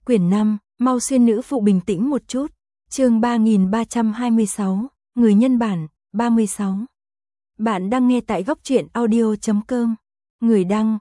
Quyển 5, mau xuyên nữ phụ bình tĩnh một chút. Chương 3326, người nhân bản, 36. Bạn đang nghe tại góc truyện audio.com. Người đăng,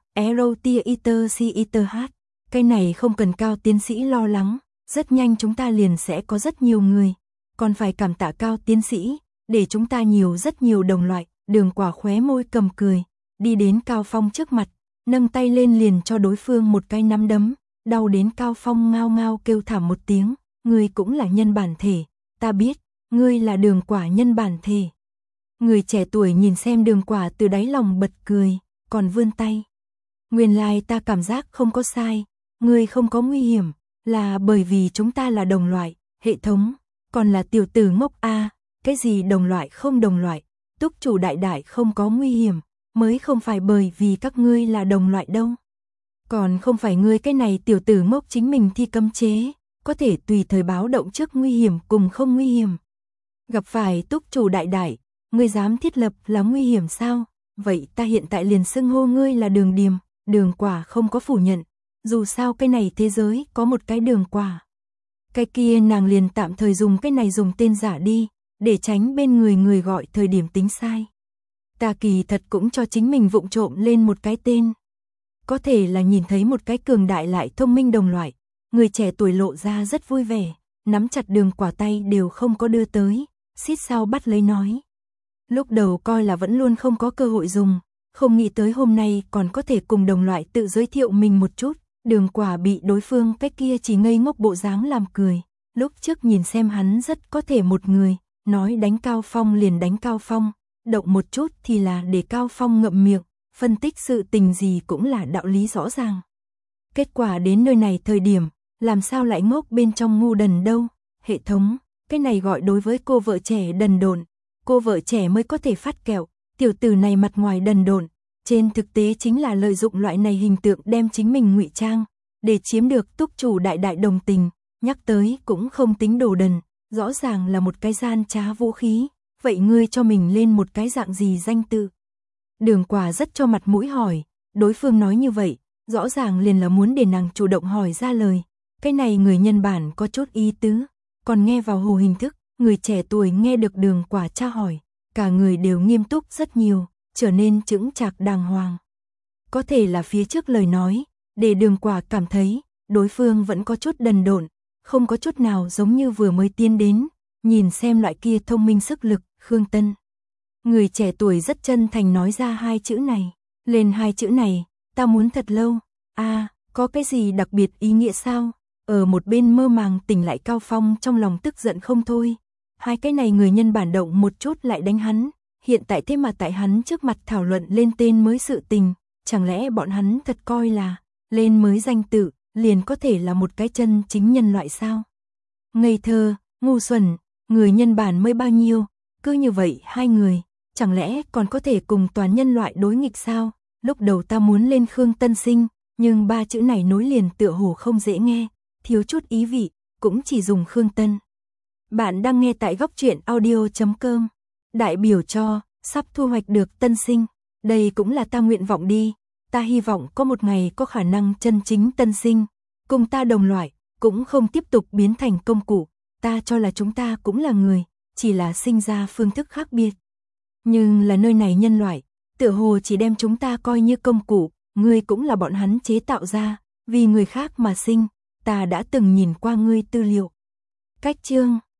EROTITERCITH. Cái này không cần Cao tiến sĩ lo lắng, rất nhanh chúng ta liền sẽ có rất nhiều người. Còn phải cảm tạ Cao tiến sĩ, để chúng ta rất nhiều đồng loại. Đường Quả khóe môi cầm cười, đi đến Cao Phong trước mặt, nâng tay lên liền cho đối phương một cái nắm đấm. Đau đến Cao Phong ngao ngao kêu thảm một tiếng, ngươi cũng là nhân bản thể, ta biết, ngươi là Đường Quả nhân bản thể. Người trẻ tuổi nhìn xem Đường Quả từ đáy lòng bật cười, còn vươn tay. Nguyên lai ta cảm giác không có sai, ngươi không có nguy hiểm, là bởi vì chúng ta là đồng loại, hệ thống, còn là tiểu tử ngốc a, cái gì đồng loại không đồng loại, túc chủ đại đại không có nguy hiểm, mới không phải bởi vì các ngươi là đồng loại đâu. Còn không phải ngươi cái này tiểu tử ngốc chính mình thi cấm chế, có thể tùy thời báo động trước nguy hiểm cùng không nguy hiểm. Gặp phải túc chủ đại đại, ngươi dám thiết lập là nguy hiểm sao? Vậy ta hiện tại liền xưng hô ngươi là Đường Điềm. Đường Quả không có phủ nhận, dù sao cái này thế giới có một cái Đường Quả. Cái kia nàng liền tạm thời dùng cái này dùng tên giả đi, để tránh bên người gọi thời điểm tính sai. Ta kỳ thật cũng cho chính mình vụng trộm lên một cái tên. Có thể là nhìn thấy một cái cường đại lại thông minh đồng loại, người trẻ tuổi lộ ra rất vui vẻ, nắm chặt Đường Quả tay đều không có đưa tới, xít sao bắt lấy nói. Lúc đầu coi là vẫn luôn không có cơ hội dùng, không nghĩ tới hôm nay còn có thể cùng đồng loại tự giới thiệu mình một chút. Đường Quả bị đối phương cái kia chỉ ngây ngốc bộ dáng làm cười, lúc trước nhìn xem hắn rất có thể một người, nói đánh Cao Phong liền đánh Cao Phong, động một chút thì là để Cao Phong ngậm miệng. Phân tích sự tình gì cũng là đạo lý rõ ràng. Kết quả đến nơi này thời điểm, làm sao lại ngốc bên trong ngu đần đâu. Hệ thống, cái này gọi đối với cô vợ trẻ đần độn, cô vợ trẻ mới có thể phát kẹo. Tiểu tử này mặt ngoài đần độn, trên thực tế chính là lợi dụng loại này hình tượng đem chính mình ngụy trang, để chiếm được túc chủ đại đại đồng tình. Nhắc tới cũng không tính đồ đần, rõ ràng là một cái gian trá vũ khí. Vậy ngươi cho mình lên một cái dạng gì danh tự? Đường Quả rất cho mặt mũi hỏi, đối phương nói như vậy, rõ ràng liền là muốn để nàng chủ động hỏi ra lời. Cái này người nhân bản có chút ý tứ, còn nghe vào hồ hình thức, người trẻ tuổi nghe được Đường Quả tra hỏi, cả người đều nghiêm túc rất nhiều, trở nên chững chạc đàng hoàng. Có thể là phía trước lời nói, để Đường Quả cảm thấy, đối phương vẫn có chút đần độn, không có chút nào giống như vừa mới tiến đến, nhìn xem loại kia thông minh sức lực, Khương Tân. Người trẻ tuổi rất chân thành nói ra hai chữ này, lên hai chữ này, ta muốn thật lâu, có cái gì đặc biệt ý nghĩa sao? Ở một bên mơ màng tỉnh lại Cao Phong trong lòng tức giận không thôi, hai cái này người nhân bản động một chút lại đánh hắn, hiện tại thế mà tại hắn trước mặt thảo luận lên tên mới sự tình, chẳng lẽ bọn hắn thật coi là, lên mới danh tự, liền có thể là một cái chân chính nhân loại sao? Ngây thơ, ngu xuẩn, người nhân bản mới bao nhiêu, cứ như vậy hai người. Chẳng lẽ còn có thể cùng toàn nhân loại đối nghịch sao? Lúc đầu ta muốn lên Khương Tân Sinh, nhưng ba chữ này nối liền tựa hồ không dễ nghe, thiếu chút ý vị, cũng chỉ dùng Khương Tân. Bạn đang nghe tại góc truyện audio.com. Đại biểu cho, sắp thu hoạch được tân sinh. Đây cũng là ta nguyện vọng đi. Ta hy vọng có một ngày có khả năng chân chính tân sinh. Cùng ta đồng loại, cũng không tiếp tục biến thành công cụ. Ta cho là chúng ta cũng là người, chỉ là sinh ra phương thức khác biệt. Nhưng là nơi này nhân loại, tựa hồ chỉ đem chúng ta coi như công cụ, ngươi cũng là bọn hắn chế tạo ra, vì người khác mà sinh, ta đã từng nhìn qua ngươi tư liệu. Cách chương